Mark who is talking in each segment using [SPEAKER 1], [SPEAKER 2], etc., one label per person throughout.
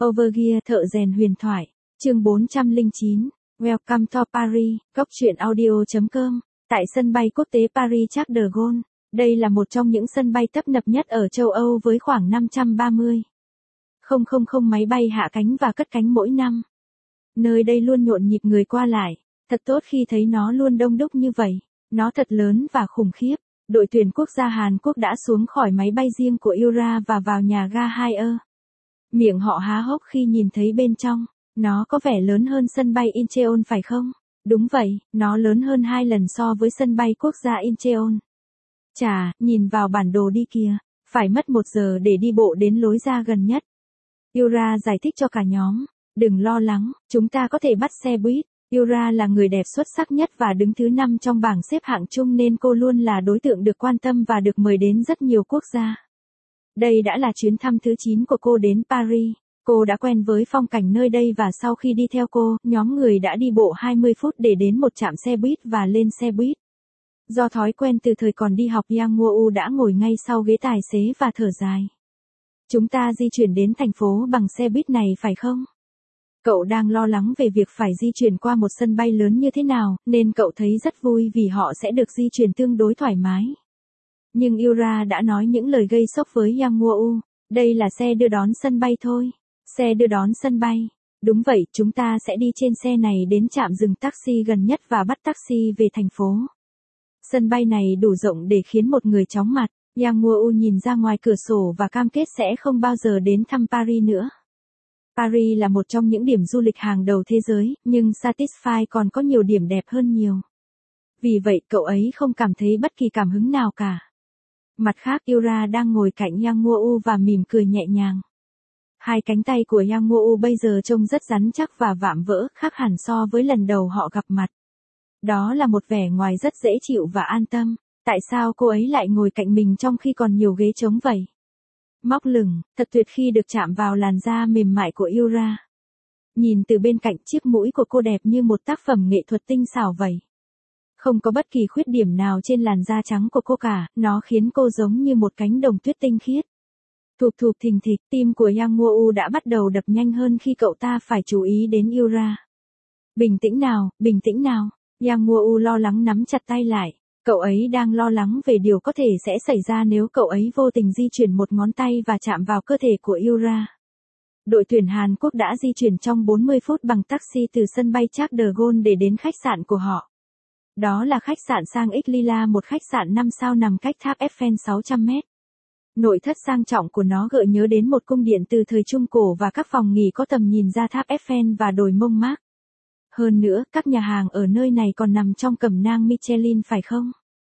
[SPEAKER 1] Overgear thợ rèn huyền thoại, chương 409, Welcome to Paris, góc truyện audio.com, tại sân bay quốc tế Paris Charles de Gaulle. Đây là một trong những sân bay tấp nập nhất ở châu Âu với khoảng 530,000 máy bay hạ cánh và cất cánh mỗi năm. Nơi đây luôn nhộn nhịp người qua lại, thật tốt khi thấy nó luôn đông đúc như vậy, nó thật lớn và khủng khiếp. Đội tuyển quốc gia Hàn Quốc đã xuống khỏi máy bay riêng của Ura và vào nhà ga Haier. Miệng họ há hốc khi nhìn thấy bên trong, nó có vẻ lớn hơn sân bay Incheon phải không? Đúng vậy, nó lớn hơn 2 lần so với sân bay quốc gia Incheon. Chà, nhìn vào bản đồ đi kìa, phải mất 1 giờ để đi bộ đến lối ra gần nhất. Ura giải thích cho cả nhóm, đừng lo lắng, chúng ta có thể bắt xe buýt. Ura là người đẹp xuất sắc nhất và đứng thứ 5 trong bảng xếp hạng chung nên cô luôn là đối tượng được quan tâm và được mời đến rất nhiều quốc gia. Đây đã là chuyến thăm thứ 9 của cô đến Paris. Cô đã quen với phong cảnh nơi đây và sau khi đi theo cô, nhóm người đã đi bộ 20 phút để đến một trạm xe buýt và lên xe buýt. Do thói quen từ thời còn đi học, Yang Woo đã ngồi ngay sau ghế tài xế và thở dài. Chúng ta di chuyển đến thành phố bằng xe buýt này phải không? Cậu đang lo lắng về việc phải di chuyển qua một sân bay lớn như thế nào, nên cậu thấy rất vui vì họ sẽ được di chuyển tương đối thoải mái. Nhưng Ura đã nói những lời gây sốc với Yang Woo. Đây là xe đưa đón sân bay thôi. Xe đưa đón sân bay. Đúng vậy, chúng ta sẽ đi trên xe này đến trạm dừng taxi gần nhất và bắt taxi về thành phố. Sân bay này đủ rộng để khiến một người chóng mặt. Yang Woo nhìn ra ngoài cửa sổ và cam kết sẽ không bao giờ đến thăm Paris nữa. Paris là một trong những điểm du lịch hàng đầu thế giới, nhưng Satisfy còn có nhiều điểm đẹp hơn nhiều. Vì vậy cậu ấy không cảm thấy bất kỳ cảm hứng nào cả. Mặt khác, Ura đang ngồi cạnh Yang Woo và mỉm cười nhẹ nhàng. Hai cánh tay của Yang Woo bây giờ trông rất rắn chắc và vạm vỡ, khác hẳn so với lần đầu họ gặp mặt. Đó là một vẻ ngoài rất dễ chịu và an tâm. Tại sao cô ấy lại ngồi cạnh mình trong khi còn nhiều ghế trống vậy? Móc lửng, thật tuyệt khi được chạm vào làn da mềm mại của Ura. Nhìn từ bên cạnh, chiếc mũi của cô đẹp như một tác phẩm nghệ thuật tinh xảo vậy. Không có bất kỳ khuyết điểm nào trên làn da trắng của cô cả, nó khiến cô giống như một cánh đồng tuyết tinh khiết. Thụp thụp thình thịch, tim của Yang Woo đã bắt đầu đập nhanh hơn khi cậu ta phải chú ý đến Ura. Bình tĩnh nào, bình tĩnh nào. Yang Woo lo lắng nắm chặt tay lại. Cậu ấy đang lo lắng về điều có thể sẽ xảy ra nếu cậu ấy vô tình di chuyển một ngón tay và chạm vào cơ thể của Ura. Đội tuyển Hàn Quốc đã di chuyển trong 40 phút bằng taxi từ sân bay Charles de Gaulle để đến khách sạn của họ. Đó là khách sạn sang X Lila, một khách sạn 5 sao nằm cách tháp Eiffel 600 mét. Nội thất sang trọng của nó gợi nhớ đến một cung điện từ thời Trung Cổ và các phòng nghỉ có tầm nhìn ra tháp Eiffel và đồi Montmartre. Hơn nữa, các nhà hàng ở nơi này còn nằm trong cẩm nang Michelin phải không?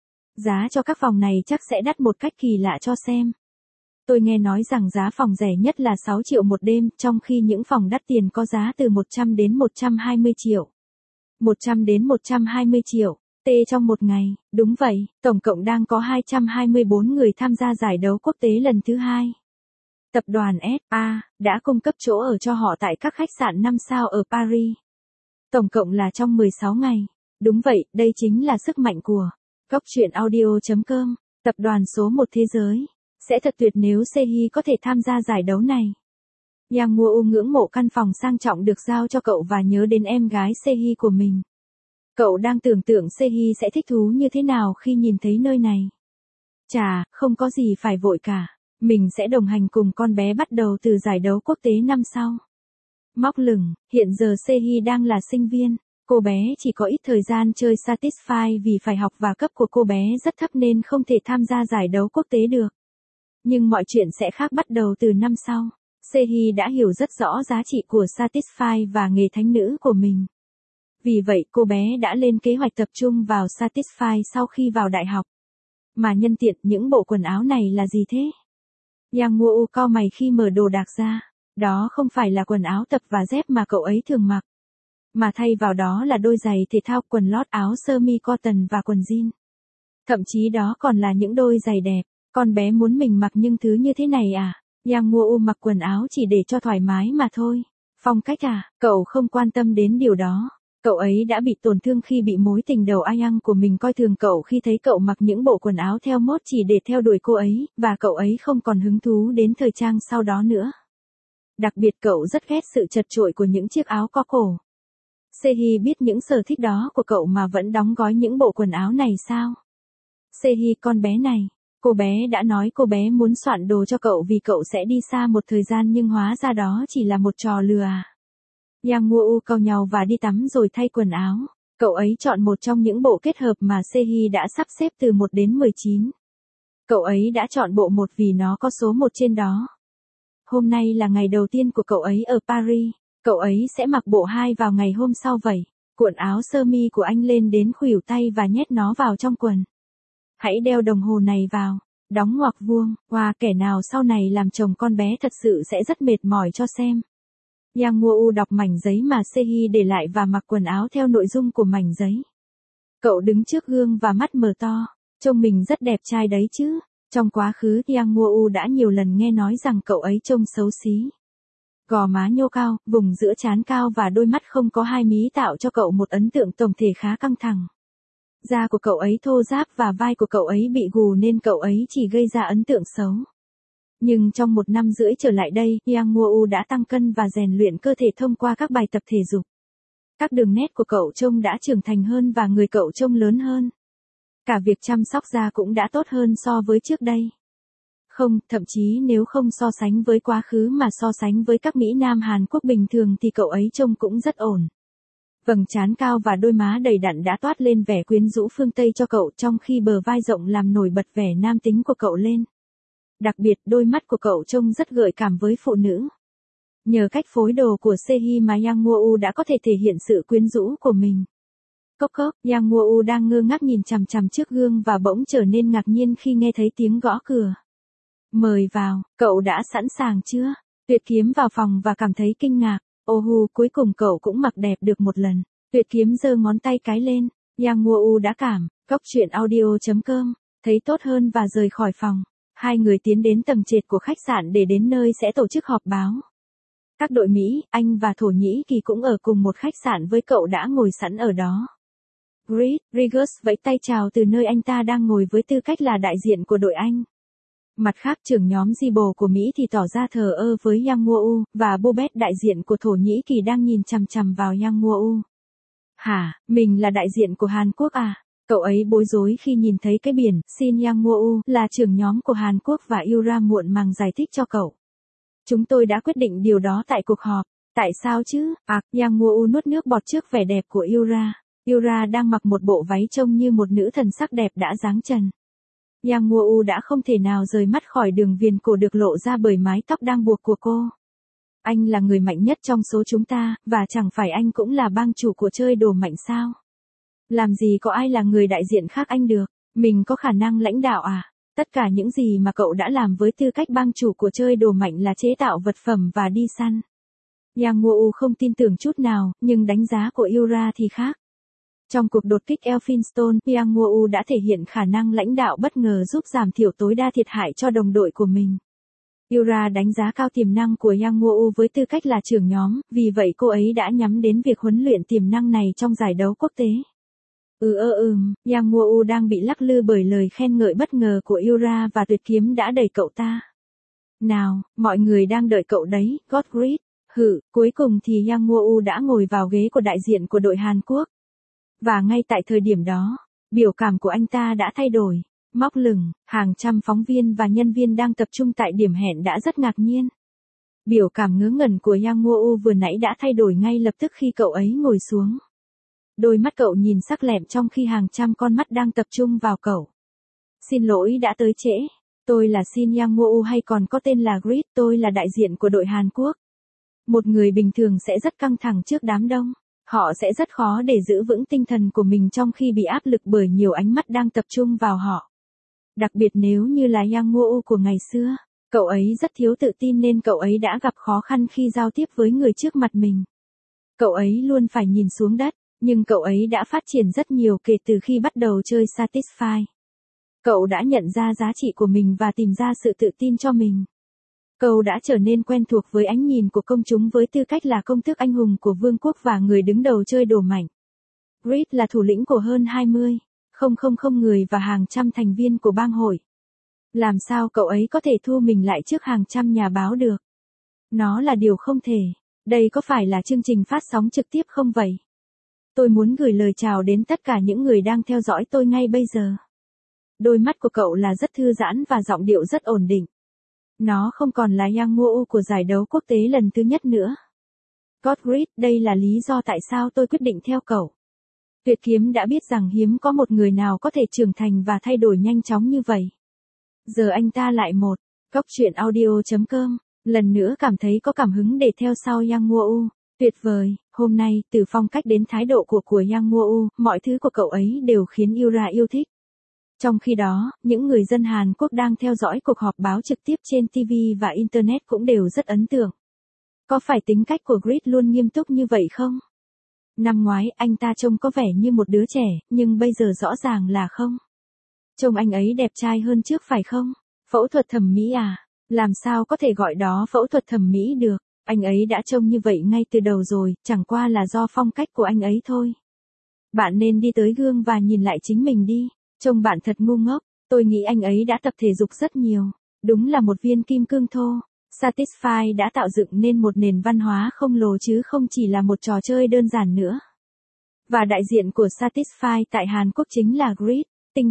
[SPEAKER 1] Giá cho các phòng này chắc sẽ đắt một cách kỳ lạ cho xem. Tôi nghe nói rằng giá phòng rẻ nhất là 6 triệu một đêm, trong khi những phòng đắt tiền có giá từ 100 đến 120 triệu. 100 đến 120 triệu, trong một ngày, đúng vậy, tổng cộng đang có 224 người tham gia giải đấu quốc tế lần thứ 2. Tập đoàn SA đã cung cấp chỗ ở cho họ tại các khách sạn 5 sao ở Paris. Tổng cộng là trong 16 ngày. Đúng vậy, đây chính là sức mạnh của góc truyện audio.com, tập đoàn số 1 thế giới. Sẽ thật tuyệt nếu Sehi có thể tham gia giải đấu này. Yang Woo ngưỡng mộ căn phòng sang trọng được giao cho cậu và nhớ đến em gái Sehi của mình. Cậu đang tưởng tượng Sehi sẽ thích thú như thế nào khi nhìn thấy nơi này. Chà, không có gì phải vội cả. Mình sẽ đồng hành cùng con bé bắt đầu từ giải đấu quốc tế năm sau. Móc lửng, hiện giờ Sehi đang là sinh viên. Cô bé chỉ có ít thời gian chơi Satisfy vì phải học và cấp của cô bé rất thấp nên không thể tham gia giải đấu quốc tế được. Nhưng mọi chuyện sẽ khác bắt đầu từ năm sau. Sehi đã hiểu rất rõ giá trị của Satisfy và nghề thánh nữ của mình. Vì vậy cô bé đã lên kế hoạch tập trung vào Satisfy sau khi vào đại học. Mà nhân tiện, những bộ quần áo này là gì thế? Yang Woo cau mày khi mở đồ đạc ra. Đó không phải là quần áo tập và dép mà cậu ấy thường mặc. Mà thay vào đó là đôi giày thể thao, quần lót, áo sơ mi cotton và quần jean. Thậm chí đó còn là những đôi giày đẹp. Con bé muốn mình mặc những thứ như thế này à? Yang Woo mặc quần áo chỉ để cho thoải mái mà thôi. Phong cách à? Cậu không quan tâm đến điều đó. Cậu ấy đã bị tổn thương khi bị mối tình đầu Yang của mình coi thường cậu khi thấy cậu mặc những bộ quần áo theo mốt chỉ để theo đuổi cô ấy, và cậu ấy không còn hứng thú đến thời trang sau đó nữa. Đặc biệt cậu rất ghét sự chật chội của những chiếc áo có cổ. Sehi biết những sở thích đó của cậu mà vẫn đóng gói những bộ quần áo này sao? Sehi con bé này, cô bé đã nói cô bé muốn soạn đồ cho cậu vì cậu sẽ đi xa một thời gian nhưng hóa ra đó chỉ là một trò lừa à. Yang Woo cau nhau và đi tắm rồi thay quần áo. Cậu ấy chọn một trong những bộ kết hợp mà Sehi đã sắp xếp từ 1 đến 19. Cậu ấy đã chọn bộ 1 vì nó có số 1 trên đó. Hôm nay là ngày đầu tiên của cậu ấy ở Paris. Cậu ấy sẽ mặc bộ 2 vào ngày hôm sau vậy. Cuộn áo sơ mi của anh lên đến khuỷu tay và nhét nó vào trong quần. Hãy đeo đồng hồ này vào. Đóng ngoặc vuông. Wow, kẻ nào sau này làm chồng con bé thật sự sẽ rất mệt mỏi cho xem. Yang Woo đọc mảnh giấy mà Sehi để lại và mặc quần áo theo nội dung của mảnh giấy. Cậu đứng trước gương và mắt mở to. Trông mình rất đẹp trai đấy chứ. Trong quá khứ Yang Woo đã nhiều lần nghe nói rằng cậu ấy trông xấu xí. Gò má nhô cao, vùng giữa trán cao và đôi mắt không có hai mí tạo cho cậu một ấn tượng tổng thể khá căng thẳng. Da của cậu ấy thô ráp và vai của cậu ấy bị gù nên cậu ấy chỉ gây ra ấn tượng xấu. Nhưng trong 1 năm rưỡi trở lại đây, Yang Woo đã tăng cân và rèn luyện cơ thể thông qua các bài tập thể dục. Các đường nét của cậu trông đã trưởng thành hơn và người cậu trông lớn hơn. Cả việc chăm sóc da cũng đã tốt hơn so với trước đây. Không, thậm chí nếu không so sánh với quá khứ mà so sánh với các Mỹ Nam Hàn Quốc bình thường thì cậu ấy trông cũng rất ổn. Vầng trán cao và đôi má đầy đặn đã toát lên vẻ quyến rũ phương Tây cho cậu trong khi bờ vai rộng làm nổi bật vẻ nam tính của cậu lên. Đặc biệt đôi mắt của cậu trông rất gợi cảm với phụ nữ. Nhờ cách phối đồ của Sehi mà Yang Woo đã có thể thể hiện sự quyến rũ của mình. Cốc cốc, Yang Woo đang ngơ ngác nhìn chằm chằm trước gương và bỗng trở nên ngạc nhiên khi nghe thấy tiếng gõ cửa. Mời vào, cậu đã sẵn sàng chưa? Tuyệt Kiếm vào phòng và cảm thấy kinh ngạc. Ô hù, cuối cùng cậu cũng mặc đẹp được một lần. Tuyệt Kiếm giơ ngón tay cái lên. Yang Woo đã cảm, cốc truyện audio.com, thấy tốt hơn và rời khỏi phòng. Hai người tiến đến tầng trệt của khách sạn để đến nơi sẽ tổ chức họp báo. Các đội Mỹ, Anh và Thổ Nhĩ Kỳ cũng ở cùng một khách sạn với cậu đã ngồi sẵn ở đó. Rodriguez vẫy tay chào từ nơi anh ta đang ngồi với tư cách là đại diện của đội Anh. Mặt khác trưởng nhóm Zibo của Mỹ thì tỏ ra thờ ơ với Yang Woo, và Bobet đại diện của Thổ Nhĩ Kỳ đang nhìn chằm chằm vào Yang Woo. Hả, mình là đại diện của Hàn Quốc à? Cậu ấy bối rối khi nhìn thấy cái biển, xin Yang Woo là trưởng nhóm của Hàn Quốc và Yura muộn màng giải thích cho cậu. Chúng tôi đã quyết định điều đó tại cuộc họp. Tại sao chứ? Yang Woo nuốt nước bọt trước vẻ đẹp của Yura. Yura đang mặc một bộ váy trông như một nữ thần sắc đẹp đã dáng trần. Yang Woo đã không thể nào rời mắt khỏi đường viền cổ được lộ ra bởi mái tóc đang buộc của cô. Anh là người mạnh nhất trong số chúng ta, và chẳng phải anh cũng là bang chủ của chơi đồ mạnh sao? Làm gì có ai là người đại diện khác anh được? Mình có khả năng lãnh đạo à? Tất cả những gì mà cậu đã làm với tư cách bang chủ của chơi đồ mạnh là chế tạo vật phẩm và đi săn. Yang Woo không tin tưởng chút nào, nhưng đánh giá của Yura thì khác. Trong cuộc đột kích Elphinstone, Yang Woo đã thể hiện khả năng lãnh đạo bất ngờ giúp giảm thiểu tối đa thiệt hại cho đồng đội của mình. Yura đánh giá cao tiềm năng của Yang Woo với tư cách là trưởng nhóm, vì vậy cô ấy đã nhắm đến việc huấn luyện tiềm năng này trong giải đấu quốc tế. Yang Woo đang bị lắc lư bởi lời khen ngợi bất ngờ của Yura và Tuyệt Kiếm đã đẩy cậu ta. Nào, mọi người đang đợi cậu đấy, Gottfried. Cuối cùng thì Yang Woo đã ngồi vào ghế của đại diện của đội Hàn Quốc. Và ngay tại thời điểm đó, biểu cảm của anh ta đã thay đổi. Móc lửng, hàng trăm phóng viên và nhân viên đang tập trung tại điểm hẹn đã rất ngạc nhiên. Biểu cảm ngớ ngẩn của Yang Woo vừa nãy đã thay đổi ngay lập tức khi cậu ấy ngồi xuống. Đôi mắt cậu nhìn sắc lẹm trong khi hàng trăm con mắt đang tập trung vào cậu. Xin lỗi đã tới trễ. Tôi là Shin Yang Woo hay còn có tên là Grid, tôi là đại diện của đội Hàn Quốc. Một người bình thường sẽ rất căng thẳng trước đám đông. Họ sẽ rất khó để giữ vững tinh thần của mình trong khi bị áp lực bởi nhiều ánh mắt đang tập trung vào họ. Đặc biệt nếu như là Yang Woo của ngày xưa, cậu ấy rất thiếu tự tin nên cậu ấy đã gặp khó khăn khi giao tiếp với người trước mặt mình. Cậu ấy luôn phải nhìn xuống đất, nhưng cậu ấy đã phát triển rất nhiều kể từ khi bắt đầu chơi Satisfy. Cậu đã nhận ra giá trị của mình và tìm ra sự tự tin cho mình. Cậu đã trở nên quen thuộc với ánh nhìn của công chúng với tư cách là công tước anh hùng của vương quốc và người đứng đầu chơi đồ mạnh. Grid là thủ lĩnh của hơn 20,000 người và hàng trăm thành viên của bang hội. Làm sao cậu ấy có thể thu mình lại trước hàng trăm nhà báo được? Nó là điều không thể. Đây có phải là chương trình phát sóng trực tiếp không vậy? Tôi muốn gửi lời chào đến tất cả những người đang theo dõi tôi ngay bây giờ. Đôi mắt của cậu là rất thư giãn và giọng điệu rất ổn định. Nó không còn là Yang Woo của giải đấu quốc tế lần thứ nhất nữa. Godfrey, đây là lý do tại sao tôi quyết định theo cậu. Tuyệt kiếm đã biết rằng hiếm có một người nào có thể trưởng thành và thay đổi nhanh chóng như vậy. Giờ anh ta lại Góc truyện audio.com, lần nữa cảm thấy có cảm hứng để theo sau Yang Woo. Tuyệt vời, hôm nay, từ phong cách đến thái độ của Yang Woo, mọi thứ của cậu ấy đều khiến Yura yêu thích. Trong khi đó, những người dân Hàn Quốc đang theo dõi cuộc họp báo trực tiếp trên TV và Internet cũng đều rất ấn tượng. Có phải tính cách của Grid luôn nghiêm túc như vậy không? Năm ngoái anh ta trông có vẻ như một đứa trẻ, nhưng bây giờ rõ ràng là không. Trông anh ấy đẹp trai hơn trước phải không? Phẫu thuật thẩm mỹ à? Làm sao có thể gọi đó phẫu thuật thẩm mỹ được? Anh ấy đã trông như vậy ngay từ đầu rồi, chẳng qua là do phong cách của anh ấy thôi. Bạn nên đi tới gương và nhìn lại chính mình đi. Trông bạn thật ngu ngốc, tôi nghĩ anh ấy đã tập thể dục rất nhiều. Đúng là một viên kim cương thô. Satisfy đã tạo dựng nên một nền văn hóa khổng lồ chứ không chỉ là một trò chơi đơn giản nữa. Và đại diện của Satisfy tại Hàn Quốc chính là Grid.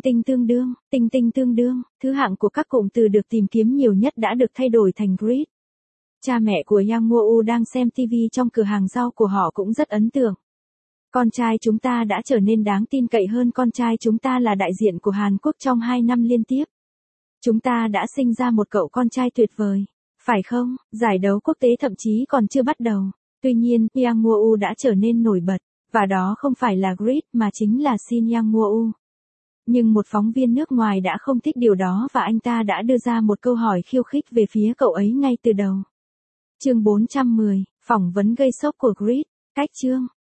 [SPEAKER 1] Tinh tinh tương đương, thứ hạng của các cụm từ được tìm kiếm nhiều nhất đã được thay đổi thành Grid. Cha mẹ của Yang Woo đang xem TV trong cửa hàng rau của họ cũng rất ấn tượng. Con trai chúng ta đã trở nên đáng tin cậy hơn, con trai chúng ta là đại diện của Hàn Quốc trong 2 năm liên tiếp. Chúng ta đã sinh ra một cậu con trai tuyệt vời. Phải không? Giải đấu quốc tế thậm chí còn chưa bắt đầu. Tuy nhiên, Yang Woo đã trở nên nổi bật. Và đó không phải là Grid mà chính là Shin Yang Woo. Nhưng một phóng viên nước ngoài đã không thích điều đó và anh ta đã đưa ra một câu hỏi khiêu khích về phía cậu ấy ngay từ đầu. Chương 410, phỏng vấn gây sốc của Grid. Cách chương